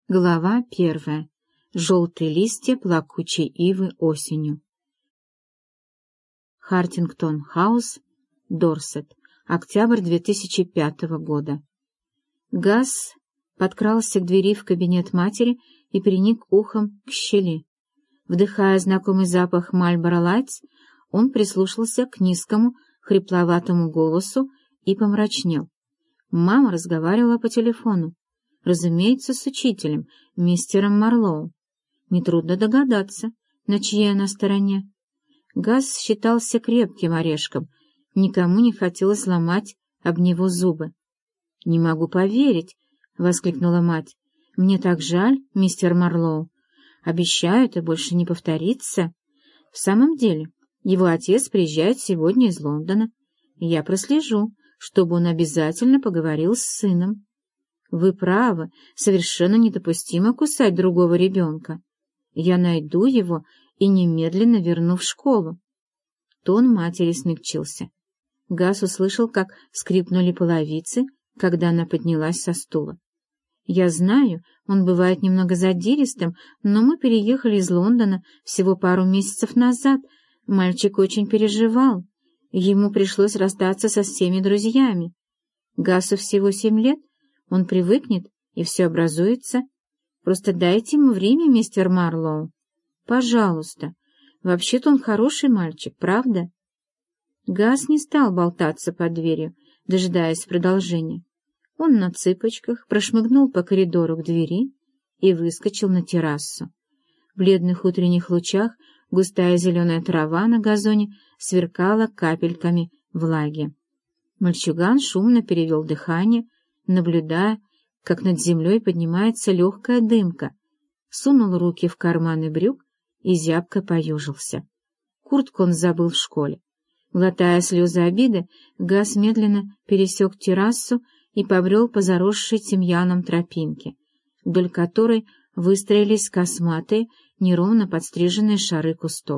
Глава 1. Желтые листья плакучей ивы осенью. Хартингтон-хаус, Дорсет. Октябрь 2005 года. Газ подкрался к двери в кабинет матери и приник ухом к щели. Вдыхая знакомый запах Marlboro Lights, он прислушался к низкому, хрипловатому голосу и помрачнел. Мама разговаривала по телефону. Разумеется, с учителем, мистером Марлоу. Нетрудно догадаться, на чьей она стороне. Газ считался крепким орешком, никому не хотелось ломать об него зубы. — Не могу поверить, — воскликнула мать. — Мне так жаль, мистер Марлоу. Обещаю, это больше не повторится. В самом деле, его отец приезжает сегодня из Лондона, и я прослежу, чтобы он обязательно поговорил с сыном. Вы правы, совершенно недопустимо кусать другого ребенка. Я найду его и немедленно верну в школу. Тон матери смягчился. Газ услышал, как скрипнули половицы, когда она поднялась со стула. Я знаю, он бывает немного задиристым, но мы переехали из Лондона всего пару месяцев назад. Мальчик очень переживал. Ему пришлось расстаться со всеми друзьями. Гасу всего 7 лет. Он привыкнет, и все образуется. Просто дайте ему время, мистер Марлоу. Пожалуйста. Вообще-то он хороший мальчик, правда? Газ не стал болтаться под дверью, дожидаясь продолжения. Он на цыпочках прошмыгнул по коридору к двери и выскочил на террасу. В бледных утренних лучах густая зеленая трава на газоне сверкала капельками влаги. Мальчуган шумно перевел дыхание, наблюдая, как над землей поднимается легкая дымка, сунул руки в карманы брюк и зябко поежился. Куртку он забыл в школе. Глотая слезы обиды, Газ медленно пересек террасу и побрел по заросшей тимьяном тропинке, вдоль которой выстроились косматые, неровно подстриженные шары кустов.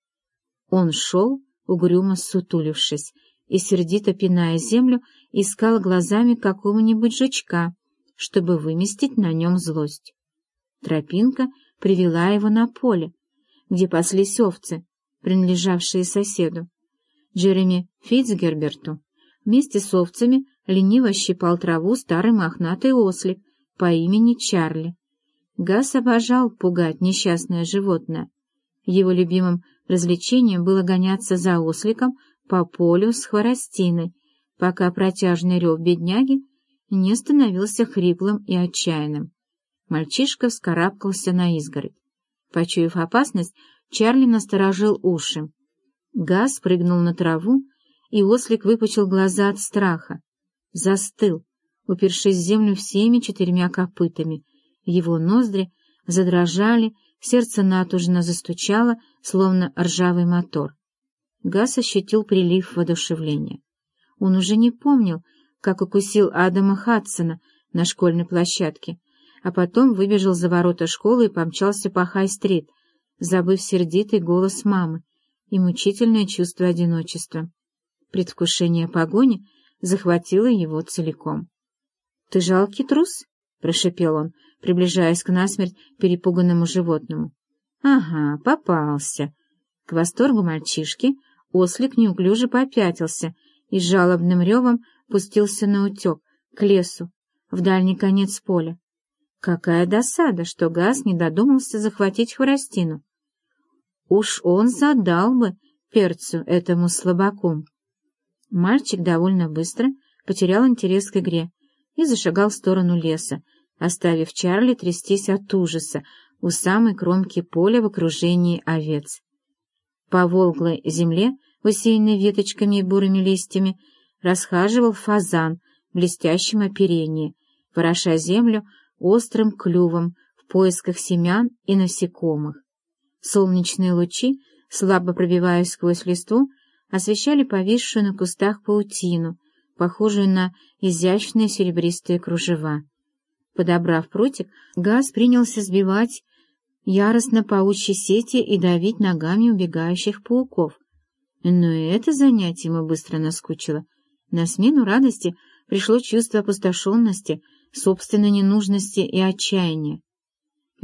Он шел, угрюмо ссутулившись, и, сердито пиная землю, искал глазами какого-нибудь жучка, чтобы выместить на нем злость. Тропинка привела его на поле, где паслись овцы, принадлежавшие соседу. Джереми Фицгерберту вместе с овцами лениво щипал траву старый мохнатый ослик по имени Чарли. Газ обожал пугать несчастное животное. Его любимым развлечением было гоняться за осликом по полю с хворостиной, пока протяжный рев бедняги не становился хриплым и отчаянным. Мальчишка вскарабкался на изгородь. Почуяв опасность, Чарли насторожил уши. Газ прыгнул на траву, и ослик выпучил глаза от страха. Застыл, упершись в землю всеми 4 копытами. Его ноздри задрожали, сердце натужно застучало, словно ржавый мотор. Газ ощутил прилив воодушевления. Он уже не помнил, как укусил Адама Хадсона на школьной площадке, а потом выбежал за ворота школы и помчался по Хай-стрит, забыв сердитый голос мамы и мучительное чувство одиночества. Предвкушение погони захватило его целиком. — Ты жалкий трус? — прошепел он, приближаясь к насмерть перепуганному животному. — Ага, попался. К восторгу мальчишки ослик неуклюже попятился и с жалобным ревом пустился наутек, к лесу, в дальний конец поля. Какая досада, что Газ не додумался захватить хворостину. Уж он задал бы перцу этому слабаку. Мальчик довольно быстро потерял интерес к игре и зашагал в сторону леса, оставив Чарли трястись от ужаса у самой кромки поля в окружении овец. По волглой земле, усеянной веточками и бурыми листьями, расхаживал фазан в блестящем оперении, вороша землю острым клювом в поисках семян и насекомых. Солнечные лучи, слабо пробиваясь сквозь листву, освещали повисшую на кустах паутину, похожую на изящные серебристые кружева. Подобрав прутик, Газ принялся сбивать яростно паучьи сети и давить ногами убегающих пауков. Но и это занятие ему быстро наскучило. На смену радости пришло чувство опустошенности, собственной ненужности и отчаяния.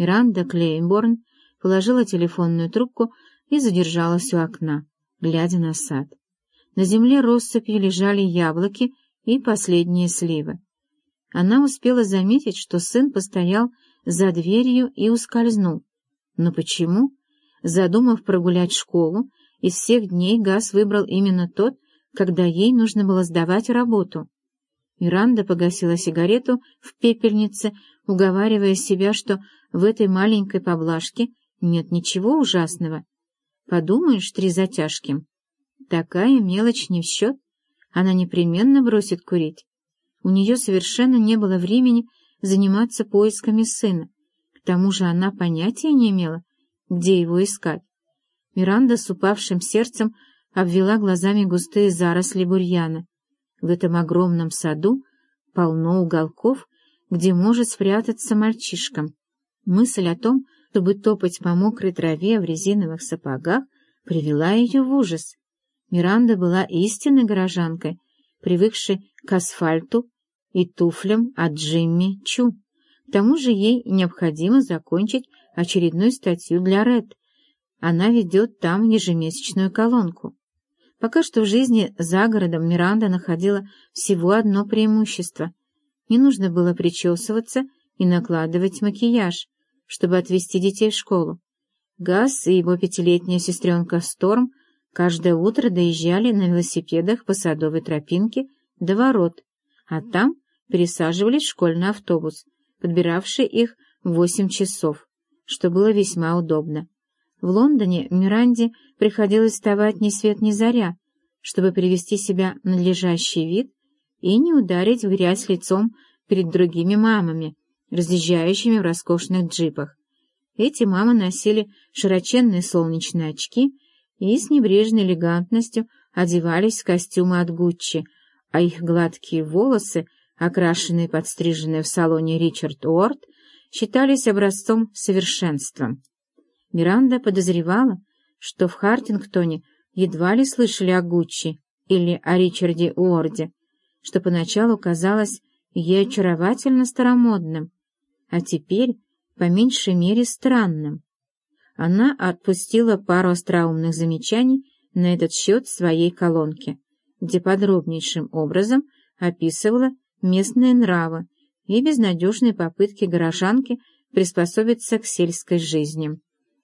Миранда Клейнборн положила телефонную трубку и задержалась у окна, глядя на сад. На земле россыпью лежали яблоки и последние сливы. Она успела заметить, что сын постоял за дверью и ускользнул. Но почему? Задумав прогулять школу, из всех дней Гас выбрал именно тот, когда ей нужно было сдавать работу. Миранда погасила сигарету в пепельнице, уговаривая себя, что в этой маленькой поблажке нет ничего ужасного. Подумаешь, 3 затяжки. Такая мелочь не в счет. Она непременно бросит курить. У нее совершенно не было времени заниматься поисками сына. К тому же она понятия не имела, где его искать. Миранда с упавшим сердцем обвела глазами густые заросли бурьяна. В этом огромном саду полно уголков, где может спрятаться мальчишка. Мысль о том, чтобы топать по мокрой траве в резиновых сапогах, привела ее в ужас. Миранда была истинной горожанкой, привыкшей к асфальту и туфлям от Джимми Чу. К тому же ей необходимо закончить очередную статью для Ред. Она ведет там ежемесячную колонку. Пока что в жизни за городом Миранда находила всего одно преимущество. Не нужно было причесываться и накладывать макияж, чтобы отвезти детей в школу. Гас и его 5-летняя сестренка Сторм каждое утро доезжали на велосипедах по садовой тропинке до ворот, а там пересаживались в школьный автобус, подбиравший их в 8 часов, что было весьма удобно. В Лондоне Миранде приходилось вставать ни свет ни заря, чтобы привести себя в надлежащий вид и не ударить в грязь лицом перед другими мамами, разъезжающими в роскошных джипах. Эти мамы носили широченные солнечные очки и с небрежной элегантностью одевались в костюмы от Гуччи, а их гладкие волосы, окрашенные и подстриженные в салоне Ричард Уорд, считались образцом совершенства. Миранда подозревала, что в Хартингтоне едва ли слышали о Гуччи или о Ричарде Уорде, что поначалу казалось ей очаровательно старомодным, а теперь, по меньшей мере, странным. Она отпустила пару остроумных замечаний на этот счет в своей колонке, где подробнейшим образом описывала местные нравы и безнадежные попытки горожанки приспособиться к сельской жизни.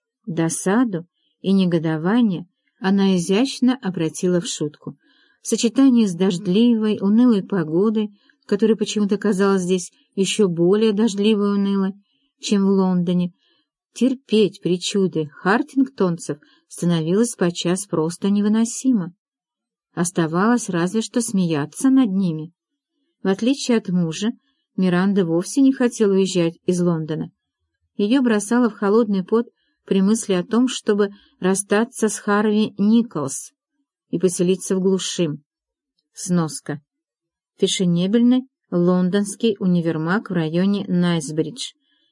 Досаду и негодование она изящно обратила в шутку. В сочетании с дождливой, унылой погодой, которая почему-то казалась здесь еще более дождливой и унылой, чем в Лондоне, терпеть причуды хартингтонцев становилось подчас просто невыносимо. Оставалось разве что смеяться над ними. В отличие от мужа, Миранда вовсе не хотела уезжать из Лондона. Ее бросало в холодный пот при мысли о том, чтобы расстаться с Харви Николс и поселиться в глуши. Сноска. Фешенебельный лондонский универмаг в районе Найсбридж,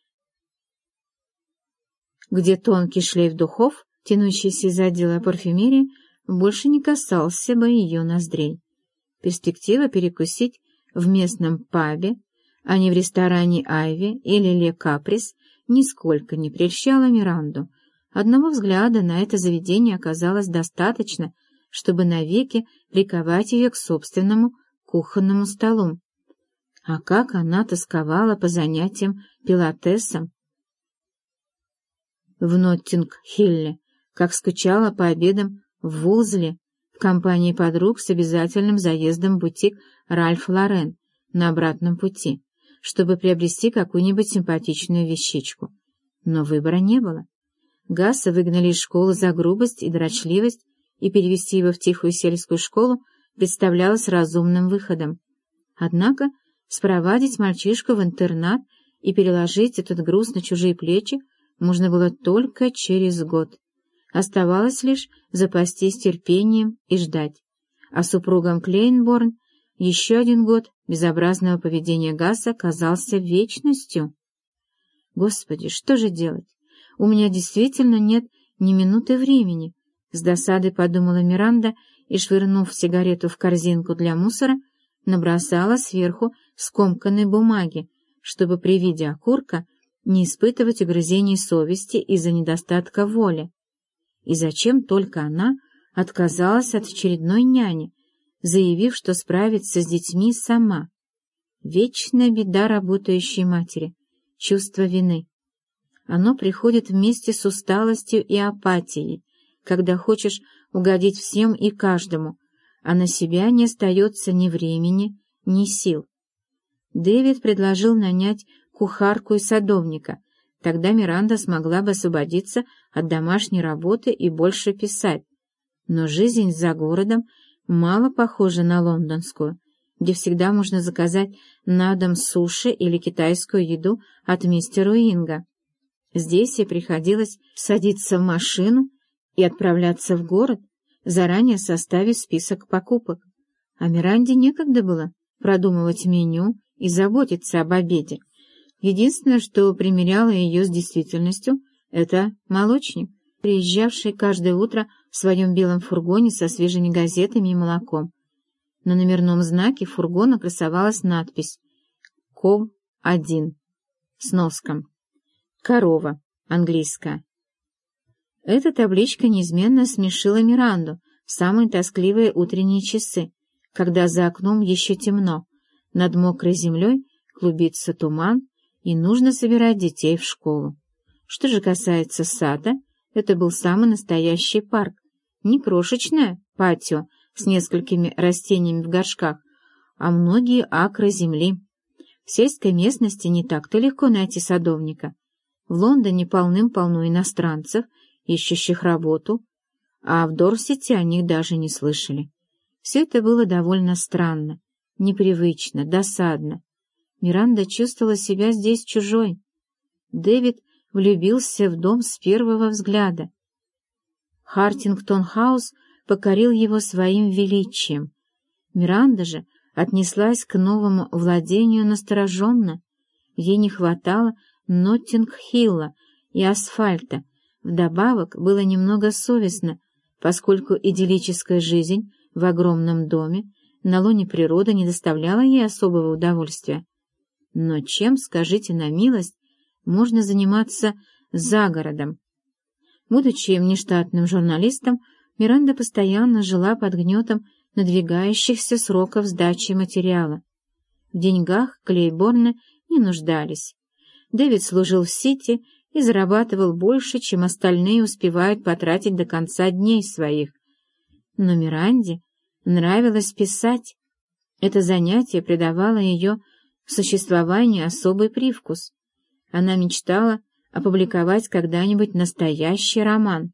где тонкий шлейф духов, тянущийся из отдела парфюмерии, больше не касался бы ее ноздрей. Перспектива перекусить в местном пабе, а не в ресторане «Айви» или «Ле Каприс», нисколько не прельщала Миранду. Одного взгляда на это заведение оказалось достаточно, чтобы навеки приковать ее к собственному кухонному столу. А как она тосковала по занятиям пилатесом в Ноттинг-Хилле, как скучала по обедам в Вулзле в компании подруг с обязательным заездом в бутик Ральф Лорен на обратном пути, чтобы приобрести какую-нибудь симпатичную вещичку. Но выбора не было. Гаса выгнали из школы за грубость и дрочливость, и перевести его в тихую сельскую школу представлялось разумным выходом. Однако спровадить мальчишку в интернат и переложить этот груз на чужие плечи можно было только через год. Оставалось лишь запастись терпением и ждать. А супругам Клейнборн еще один год безобразного поведения Гаса казался вечностью. Господи, что же делать? У меня действительно нет ни минуты времени, — с досадой подумала Миранда и, швырнув сигарету в корзинку для мусора, набросала сверху скомканной бумаги, чтобы при виде окурка не испытывать угрызений совести из-за недостатка воли. И зачем только она отказалась от очередной няни, заявив, что справится с детьми сама? Вечная беда работающей матери — чувство вины. Оно приходит вместе с усталостью и апатией, когда хочешь угодить всем и каждому, а на себя не остается ни времени, ни сил. Дэвид предложил нанять кухарку и садовника, тогда Миранда смогла бы освободиться от домашней работы и больше писать. Но жизнь за городом мало похожа на лондонскую, где всегда можно заказать на дом суши или китайскую еду от мистера Уинга. Здесь ей приходилось садиться в машину и отправляться в город, заранее составив список покупок. А Миранде некогда было продумывать меню и заботиться об обеде. Единственное, что примеряло ее с действительностью, это молочник, приезжавший каждое утро в своем белом фургоне со свежими газетами и молоком. На номерном знаке фургона красовалась надпись «Ков-1» с носком. «Корова» английская. Эта табличка неизменно смешила Миранду в самые тоскливые утренние часы, когда за окном еще темно, над мокрой землей клубится туман, и нужно собирать детей в школу. Что же касается сада, это был самый настоящий парк, не крошечное патио с несколькими растениями в горшках, а многие акры земли. В сельской местности не так-то легко найти садовника. В Лондоне полным-полно иностранцев, ищущих работу, а в Дорсете о них даже не слышали. Все это было довольно странно, непривычно, досадно. Миранда чувствовала себя здесь чужой. Дэвид влюбился в дом с первого взгляда. Хартингтон-хаус покорил его своим величием. Миранда же отнеслась к новому владению настороженно. Ей не хватало Ноттинг-Хилла и асфальта. Вдобавок было немного совестно, поскольку идиллическая жизнь в огромном доме на лоне природы не доставляла ей особого удовольствия. Но чем, скажите на милость, можно заниматься за городом? Будучи внештатным журналистом, Миранда постоянно жила под гнетом надвигающихся сроков сдачи материала. В деньгах Клейборна не нуждались. Дэвид служил в Сити и зарабатывал больше, чем остальные успевают потратить до конца дней своих. Но Миранде нравилось писать. Это занятие придавало ее существованию особый привкус. Она мечтала опубликовать когда-нибудь настоящий роман.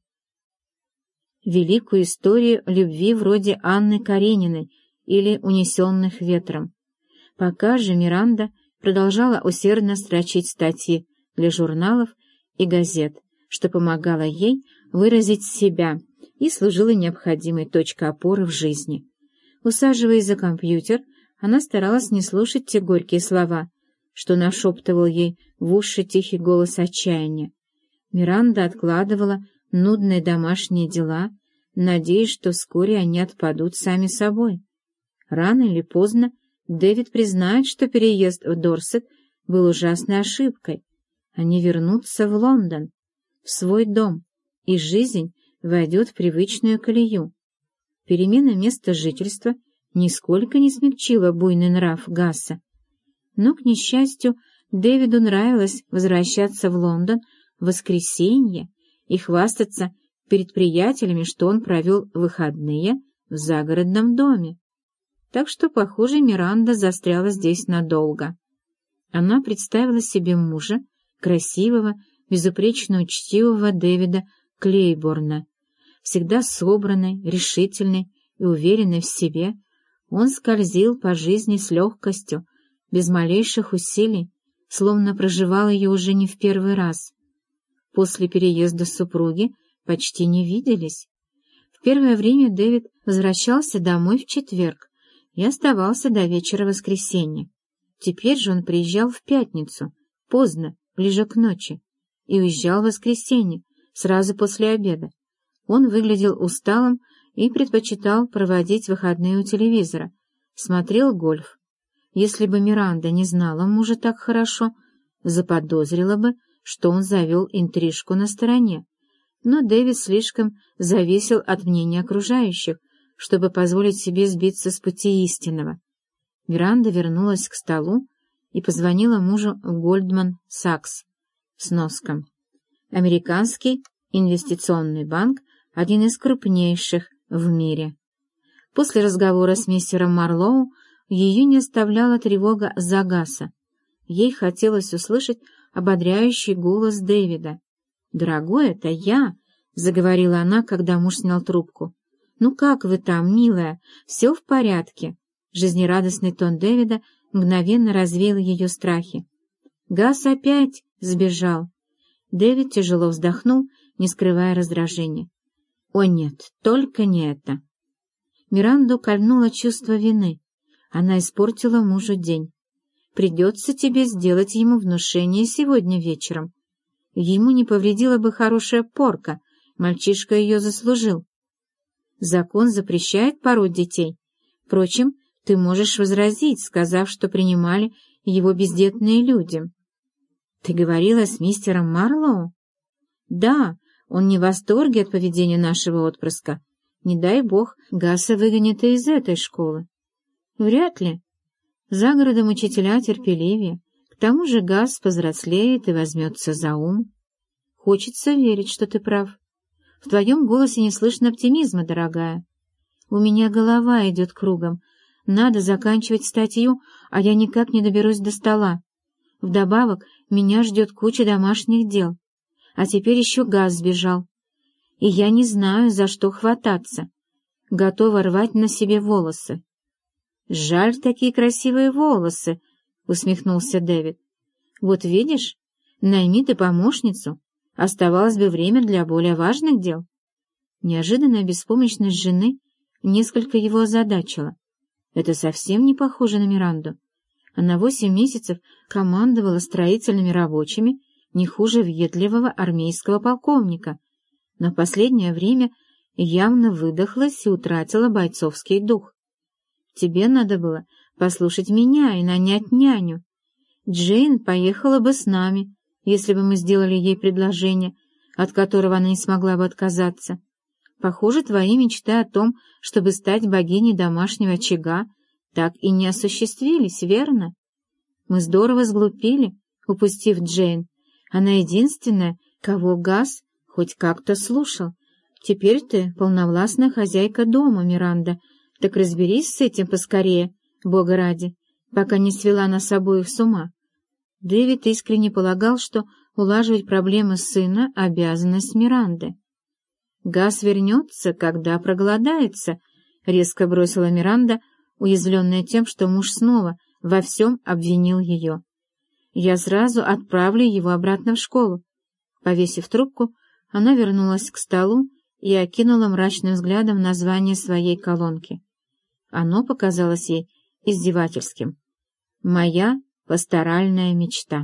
Великую историю любви вроде Анны Карениной или «Унесенных ветром». Пока же Миранда продолжала усердно строчить статьи для журналов и газет, что помогало ей выразить себя и служило необходимой точкой опоры в жизни. Усаживаясь за компьютер, она старалась не слушать те горькие слова, что нашептывал ей в уши тихий голос отчаяния. Миранда откладывала нудные домашние дела, надеясь, что вскоре они отпадут сами собой. Рано или поздно Дэвид признает, что переезд в Дорсет был ужасной ошибкой. Они вернутся в Лондон, в свой дом, и жизнь войдет в привычную колею. Перемена места жительства нисколько не смягчила буйный нрав Гасса. Но, к несчастью, Дэвиду нравилось возвращаться в Лондон в воскресенье и хвастаться перед приятелями, что он провел выходные в загородном доме. Так что, похоже, Миранда застряла здесь надолго. Она представила себе мужа, красивого, безупречно учтивого Дэвида Клейборна. Всегда собранный, решительный и уверенный в себе, он скользил по жизни с легкостью, без малейших усилий, словно проживал ее уже не в первый раз. После переезда супруги почти не виделись. В первое время Дэвид возвращался домой в четверг и оставался до вечера воскресенья. Теперь же он приезжал в пятницу, поздно, ближе к ночи, и уезжал в воскресенье, сразу после обеда. Он выглядел усталым и предпочитал проводить выходные у телевизора, смотрел гольф. Если бы Миранда не знала мужа так хорошо, заподозрила бы, что он завел интрижку на стороне. Но Дэвид слишком зависел от мнения окружающих, чтобы позволить себе сбиться с пути истинного. Миранда вернулась к столу и позвонила мужу в Goldman Sachs. Сноска. Американский инвестиционный банк, один из крупнейших в мире. После разговора с мистером Марлоу ее не оставляла тревога за Гаса. Ей хотелось услышать ободряющий голос Дэвида. «Дорогой, это я», — заговорила она, когда муж снял трубку. «Ну как вы там, милая? Все в порядке?» Жизнерадостный тон Дэвида мгновенно развеял ее страхи. «Гас опять сбежал». Дэвид тяжело вздохнул, не скрывая раздражения. «О нет, только не это». Миранду кольнуло чувство вины. Она испортила мужу день. Придется тебе сделать ему внушение сегодня вечером. Ему не повредила бы хорошая порка, мальчишка ее заслужил. Закон запрещает пороть детей. Впрочем, ты можешь возразить, сказав, что принимали его бездетные люди. Ты говорила с мистером Марлоу? Да, он не в восторге от поведения нашего отпрыска. Не дай бог, Гаса выгонят и из этой школы. Вряд ли. За городом учителя терпеливее. К тому же Гас повзрослеет и возьмется за ум. Хочется верить, что ты прав. В твоем голосе не слышно оптимизма, дорогая. У меня голова идет кругом. Надо заканчивать статью, а я никак не доберусь до стола. Вдобавок, меня ждет куча домашних дел. А теперь еще Гас сбежал. И я не знаю, за что хвататься. Готова рвать на себе волосы. «Жаль, такие красивые волосы», — усмехнулся Дэвид. «Вот видишь, найми ты помощницу. Оставалось бы время для более важных дел». Неожиданная беспомощность жены несколько его озадачила. Это совсем не похоже на Миранду. Она 8 месяцев командовала строительными рабочими не хуже въедливого армейского полковника, но в последнее время явно выдохлась и утратила бойцовский дух. Тебе надо было послушать меня и нанять няню. Джейн поехала бы с нами, если бы мы сделали ей предложение, от которого она не смогла бы отказаться. Похоже, твои мечты о том, чтобы стать богиней домашнего очага, так и не осуществились, верно? Мы здорово сглупили, упустив Джейн. Она единственная, кого Гас хоть как-то слушал. Теперь ты полновластная хозяйка дома, Миранда. Так разберись с этим поскорее, Бога ради, пока не свела нас обоих с ума. Дэвид искренне полагал, что улаживать проблемы сына — обязанность Миранды. «Гас вернется, когда проголодается», — резко бросила Миранда, уязвленная тем, что муж снова во всем обвинил ее. «Я сразу отправлю его обратно в школу». Повесив трубку, она вернулась к столу и окинула мрачным взглядом название своей колонки. Оно показалось ей издевательским. «Моя пасторальная мечта».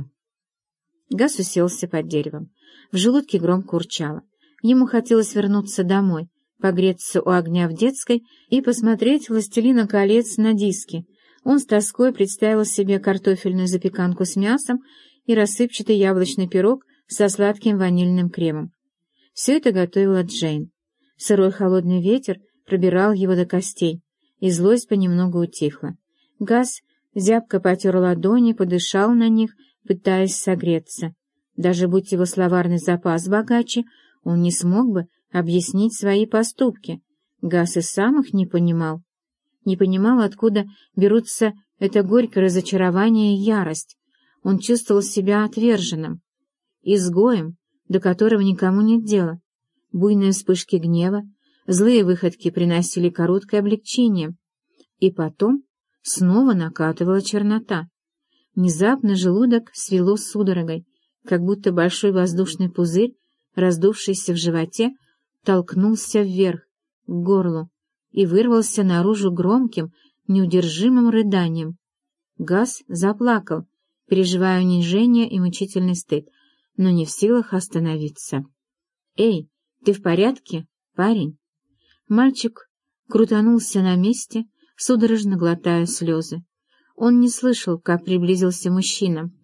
Гас уселся под деревом. В желудке громко урчало. Ему хотелось вернуться домой, погреться у огня в детской и посмотреть «Властелина колец» на диске. Он с тоской представил себе картофельную запеканку с мясом и рассыпчатый яблочный пирог со сладким ванильным кремом. Все это готовила Джейн. Сырой холодный ветер пробирал его до костей, и злость понемногу утихла. Гас зябко потер ладони, подышал на них, пытаясь согреться. Даже будь его словарный запас богаче, он не смог бы объяснить свои поступки. Гас и сам их не понимал. Не понимал, откуда берутся это горькое разочарование и ярость. Он чувствовал себя отверженным, изгоем, до которого никому нет дела. Буйные вспышки гнева, злые выходки приносили короткое облегчение. И потом снова накатывала чернота. Внезапно желудок свело судорогой, как будто большой воздушный пузырь, раздувшийся в животе, толкнулся вверх, к горлу, и вырвался наружу громким, неудержимым рыданием. Гас заплакал, переживая унижение и мучительный стыд, но не в силах остановиться. «Эй, ты в порядке, парень?» Мальчик крутанулся на месте, судорожно глотая слезы. Он не слышал, как приблизился мужчина.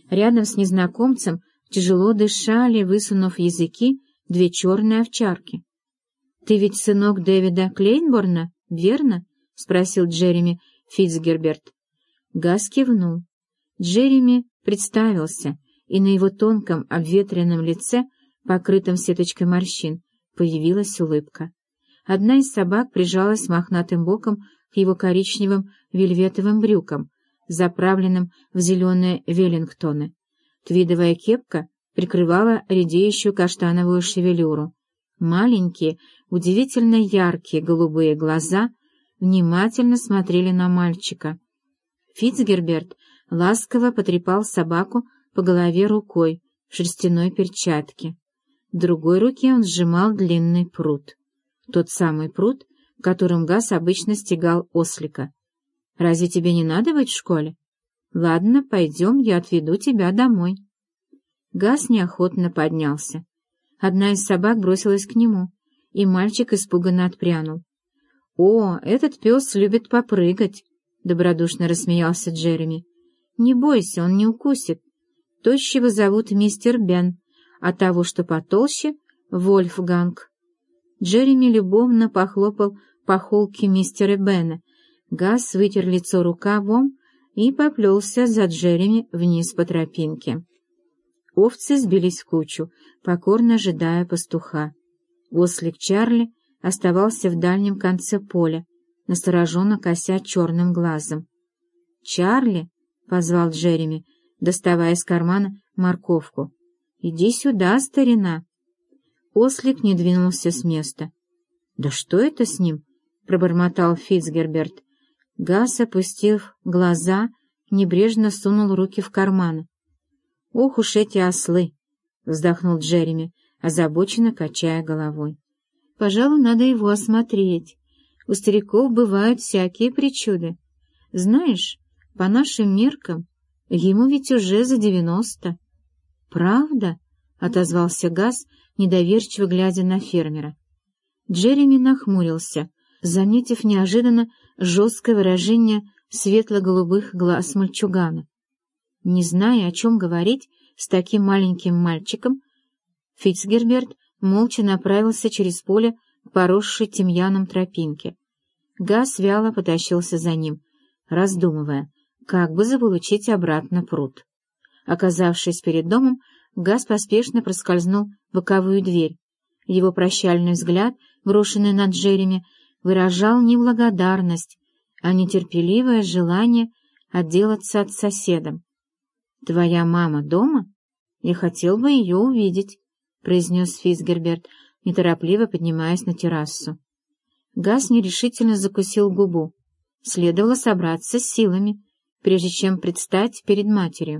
Рядом с незнакомцем тяжело дышали, высунув языки, две черные овчарки. «Ты ведь сынок Дэвида Клейнборна, верно?» — спросил Джереми Фицгерберт. Газ кивнул. Джереми представился, и на его тонком обветренном лице, покрытом сеточкой морщин, появилась улыбка. Одна из собак прижалась мохнатым боком к его коричневым вельветовым брюкам, заправленным в зеленые веллингтоны. Твидовая кепка прикрывала редеющую каштановую шевелюру. Маленькие, удивительно яркие голубые глаза внимательно смотрели на мальчика. Фицгерберт ласково потрепал собаку по голове рукой в шерстяной перчатке. В другой руке он сжимал длинный прут. Тот самый прут, которым Газ обычно стегал ослика. «Разве тебе не надо быть в школе? Ладно, пойдем, я отведу тебя домой». Газ неохотно поднялся. Одна из собак бросилась к нему, и мальчик испуганно отпрянул. «О, этот пес любит попрыгать!» — добродушно рассмеялся Джереми. «Не бойся, он не укусит. Тощего зовут мистер Бен, а того, что потолще, — Вольфганг». Джереми любовно похлопал по холке мистера Бена. Газ вытер лицо рукавом и поплелся за Джереми вниз по тропинке. Овцы сбились в кучу, покорно ожидая пастуха. Ослик Чарли оставался в дальнем конце поля, настороженно кося черным глазом. «Чарли!» — позвал Джереми, доставая из кармана морковку. «Иди сюда, старина!» Ослик не двинулся с места. «Да что это с ним?» — пробормотал Фицгерберт. Газ, опустив глаза, небрежно сунул руки в карманы. «Ох уж эти ослы!» — вздохнул Джереми, озабоченно качая головой. «Пожалуй, надо его осмотреть. У стариков бывают всякие причуды. Знаешь, по нашим меркам, ему ведь уже за 90. «Правда?» — отозвался Газ, недоверчиво глядя на фермера. Джереми нахмурился, заметив неожиданно жесткое выражение светло-голубых глаз мальчугана. Не зная, о чем говорить с таким маленьким мальчиком, Фицгерберт молча направился через поле к поросшей тимьяном тропинке. Газ вяло потащился за ним, раздумывая, как бы заполучить обратно пруд. Оказавшись перед домом, Газ поспешно проскользнул в боковую дверь. Его прощальный взгляд, брошенный на Джереми, выражал не благодарность, а нетерпеливое желание отделаться от соседа. «Твоя мама дома? Я хотел бы ее увидеть», — произнес Фицгерберт, неторопливо поднимаясь на террасу. Газ нерешительно закусил губу. Следовало собраться с силами, прежде чем предстать перед матерью.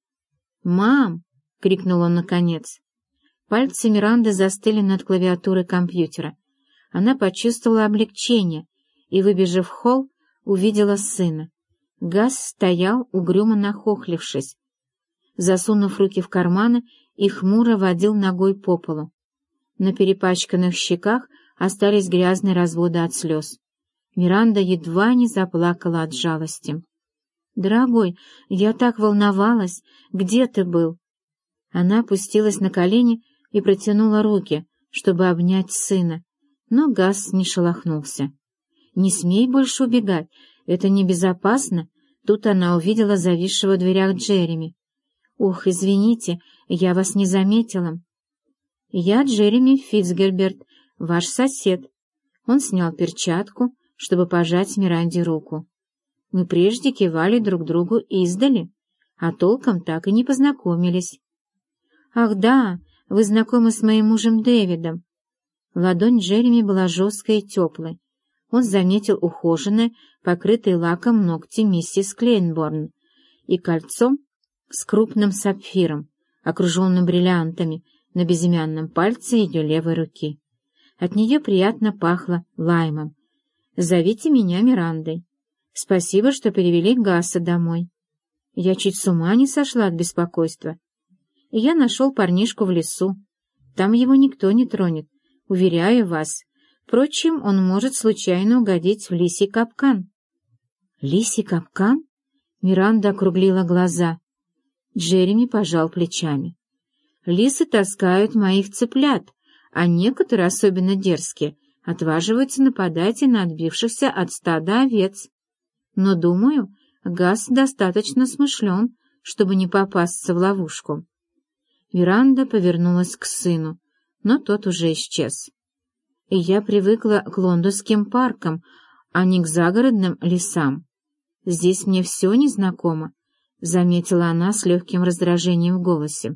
«Мам!» — крикнул он наконец. Пальцы Миранды застыли над клавиатурой компьютера. Она почувствовала облегчение и, выбежав в холл, увидела сына. Газ стоял, угрюмо нахохлившись, засунув руки в карманы и хмуро водил ногой по полу. На перепачканных щеках остались грязные разводы от слез. Миранда едва не заплакала от жалости. «Дорогой, я так волновалась! Где ты был?» Она опустилась на колени и протянула руки, чтобы обнять сына, но Газ не шелохнулся. «Не смей больше убегать, это небезопасно!» Тут она увидела зависшего в дверях Джереми. «Ох, извините, я вас не заметила». «Я Джереми Фицгерберт, ваш сосед». Он снял перчатку, чтобы пожать Миранде руку. Мы прежде кивали друг другу издали, а толком так и не познакомились. «Ах да, вы знакомы с моим мужем Дэвидом». Ладонь Джереми была жесткой и теплой. Он заметил ухоженные, покрытые лаком ногти миссис Клейнборн и кольцо с крупным сапфиром, окруженным бриллиантами, на безымянном пальце ее левой руки. От нее приятно пахло лаймом. «Зовите меня Мирандой. Спасибо, что перевели Гаса домой. Я чуть с ума не сошла от беспокойства. И я нашел парнишку в лесу. Там его никто не тронет, уверяю вас. Впрочем, он может случайно угодить в лисий капкан». «Лисий капкан?» Миранда округлила глаза. Джереми пожал плечами. «Лисы таскают моих цыплят, а некоторые, особенно дерзкие, отваживаются нападать и на отбившихся от стада овец. Но, думаю, Газ достаточно смышлен, чтобы не попасться в ловушку». Миранда повернулась к сыну, но тот уже исчез. «И я привыкла к лондонским паркам, а не к загородным лесам. Здесь мне все незнакомо», — заметила она с легким раздражением в голосе.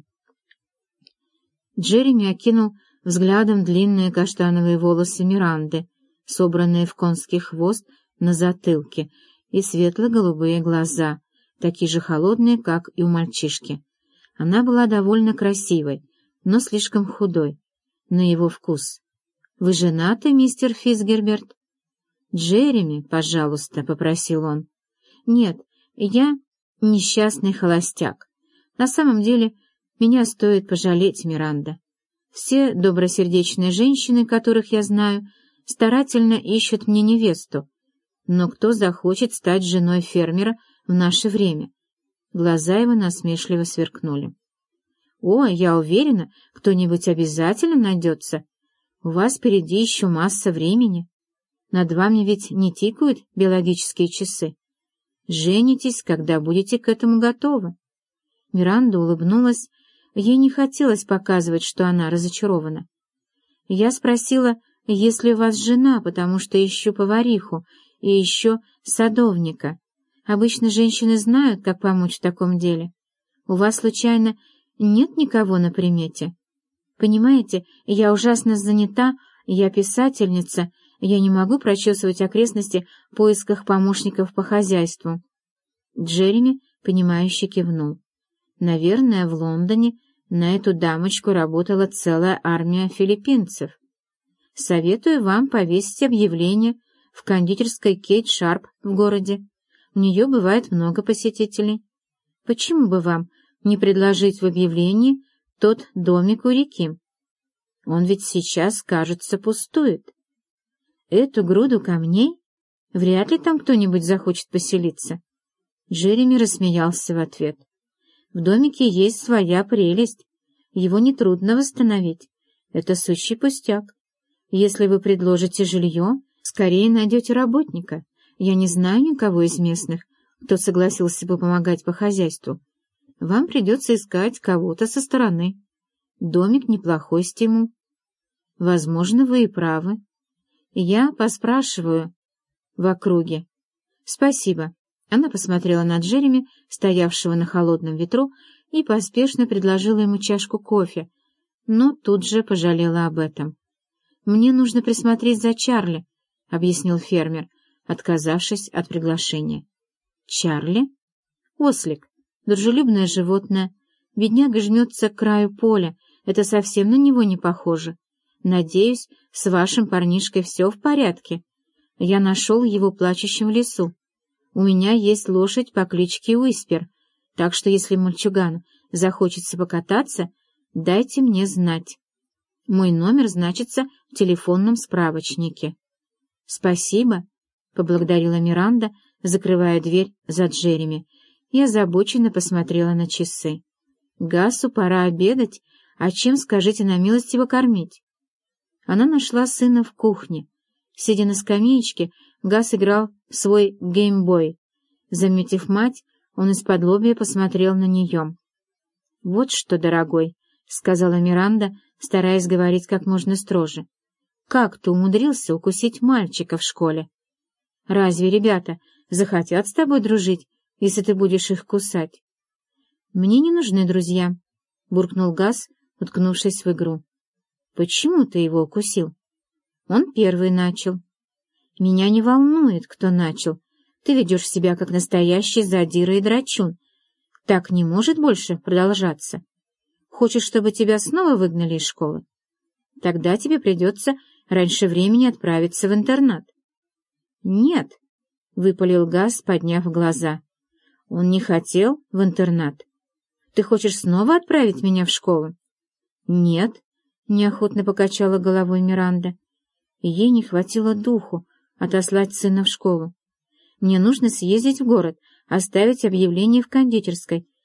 Джереми окинул взглядом длинные каштановые волосы Миранды, собранные в конский хвост на затылке, и светло-голубые глаза, такие же холодные, как и у мальчишки. Она была довольно красивой, но слишком худой, на его вкус. «Вы женаты, мистер Фицгерберт?» «Джереми, пожалуйста», — попросил он. «Нет, я несчастный холостяк. На самом деле, меня стоит пожалеть, Миранда. Все добросердечные женщины, которых я знаю, старательно ищут мне невесту. Но кто захочет стать женой фермера в наше время?» Глаза его насмешливо сверкнули. «О, я уверена, кто-нибудь обязательно найдется. У вас впереди еще масса времени. Над вами ведь не тикают биологические часы. Женитесь, когда будете к этому готовы». Миранда улыбнулась. Ей не хотелось показывать, что она разочарована. «Я спросила, есть ли у вас жена, потому что ищу повариху и еще садовника. Обычно женщины знают, как помочь в таком деле. У вас, случайно, нет никого на примете? Понимаете, я ужасно занята, я писательница, я не могу прочесывать окрестности в поисках помощников по хозяйству». Джереми, понимающе кивнул. «Наверное, в Лондоне на эту дамочку работала целая армия филиппинцев. Советую вам повесить объявление в кондитерской Кейт Шарп в городе. У нее бывает много посетителей. Почему бы вам не предложить в объявлении тот домик у реки? Он ведь сейчас, кажется, пустует. Эту груду камней? Вряд ли там кто-нибудь захочет поселиться». Джереми рассмеялся в ответ. «В домике есть своя прелесть. Его нетрудно восстановить. Это сущий пустяк. Если вы предложите жилье, скорее найдете работника. Я не знаю никого из местных, кто согласился бы помогать по хозяйству. Вам придется искать кого-то со стороны. Домик — неплохой стимул. Возможно, вы и правы. Я поспрашиваю в округе. Спасибо». Она посмотрела на Джереми, стоявшего на холодном ветру, и поспешно предложила ему чашку кофе, но тут же пожалела об этом. «Мне нужно присмотреть за Чарли», — объяснил фермер, отказавшись от приглашения. «Чарли? Ослик, дружелюбное животное. Бедняга жмется к краю поля, это совсем на него не похоже. Надеюсь, с вашим парнишкой все в порядке. Я нашел его плачущим в лесу. У меня есть лошадь по кличке Уиспер, так что если мальчугану захочется покататься, дайте мне знать. Мой номер значится в телефонном справочнике». «Спасибо», — поблагодарила Миранда, закрывая дверь за Джереми, и озабоченно посмотрела на часы. «Гасу пора обедать, а чем, скажите на милость, его кормить?» Она нашла сына в кухне. Сидя на скамеечке, Гас играл в свой геймбой. Заметив мать, он исподлобья посмотрел на нее. «Вот что, дорогой», — сказала Миранда, стараясь говорить как можно строже. «Как ты умудрился укусить мальчика в школе? Разве ребята захотят с тобой дружить, если ты будешь их кусать?» «Мне не нужны друзья», — буркнул Гас, уткнувшись в игру. «Почему ты его укусил?» «Он первый начал». «Меня не волнует, кто начал. Ты ведешь себя, как настоящий задира и драчун. Так не может больше продолжаться. Хочешь, чтобы тебя снова выгнали из школы? Тогда тебе придется раньше времени отправиться в интернат». «Нет», — выпалил Гас, подняв глаза. «Он не хотел в интернат. Ты хочешь снова отправить меня в школу?» «Нет», — неохотно покачала головой Миранда. Ей не хватило духу отослать сына в школу. «Мне нужно съездить в город, оставить объявление в кондитерской.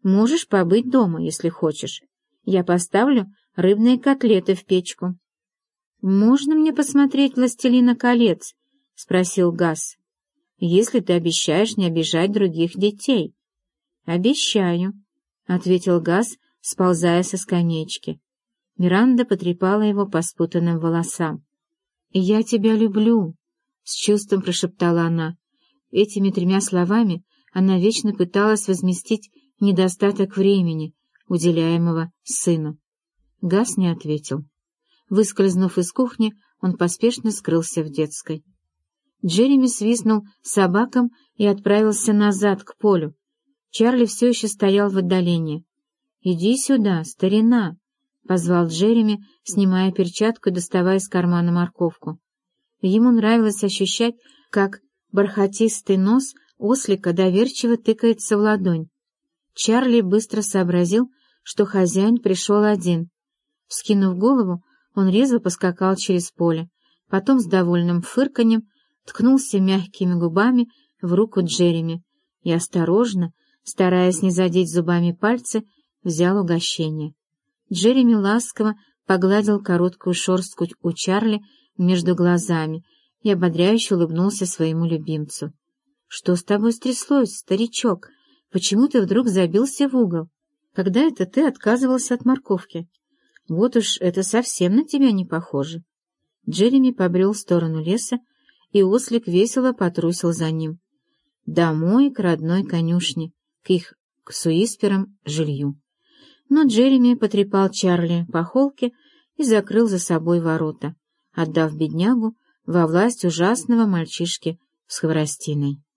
Можешь побыть дома, если хочешь. Я поставлю рыбные котлеты в печку». «Можно мне посмотреть «Властелина колец»?» — спросил Гас. «Если ты обещаешь не обижать других детей». «Обещаю», — ответил Гас, сползая со скамеечки. Миранда потрепала его по спутанным волосам. «Я тебя люблю», — с чувством прошептала она. Этими 3 словами она вечно пыталась возместить недостаток времени, уделяемого сыну. Гас не ответил. Выскользнув из кухни, он поспешно скрылся в детской. Джереми свистнул собакам и отправился назад, к полю. Чарли все еще стоял в отдалении. «Иди сюда, старина!» — позвал Джереми, снимая перчатку и доставая из кармана морковку. Ему нравилось ощущать, как бархатистый нос ослика доверчиво тыкается в ладонь. Чарли быстро сообразил, что хозяин пришел один. Вскинув голову, он резво поскакал через поле, потом с довольным фырканьем ткнулся мягкими губами в руку Джереми и осторожно, стараясь не задеть зубами пальцы, взял угощение. Джереми ласково погладил короткую шерстку у Чарли между глазами и ободряюще улыбнулся своему любимцу. «Что с тобой стряслось, старичок? Почему ты вдруг забился в угол? Когда это ты отказывался от морковки? Вот уж это совсем на тебя не похоже». Джереми побрел в сторону леса, и ослик весело потрусил за ним. Домой, к родной конюшне, к Суисперам жилью. Но Джереми потрепал Чарли по холке и закрыл за собой ворота, отдав беднягу во власть ужасного мальчишки с хворостиной.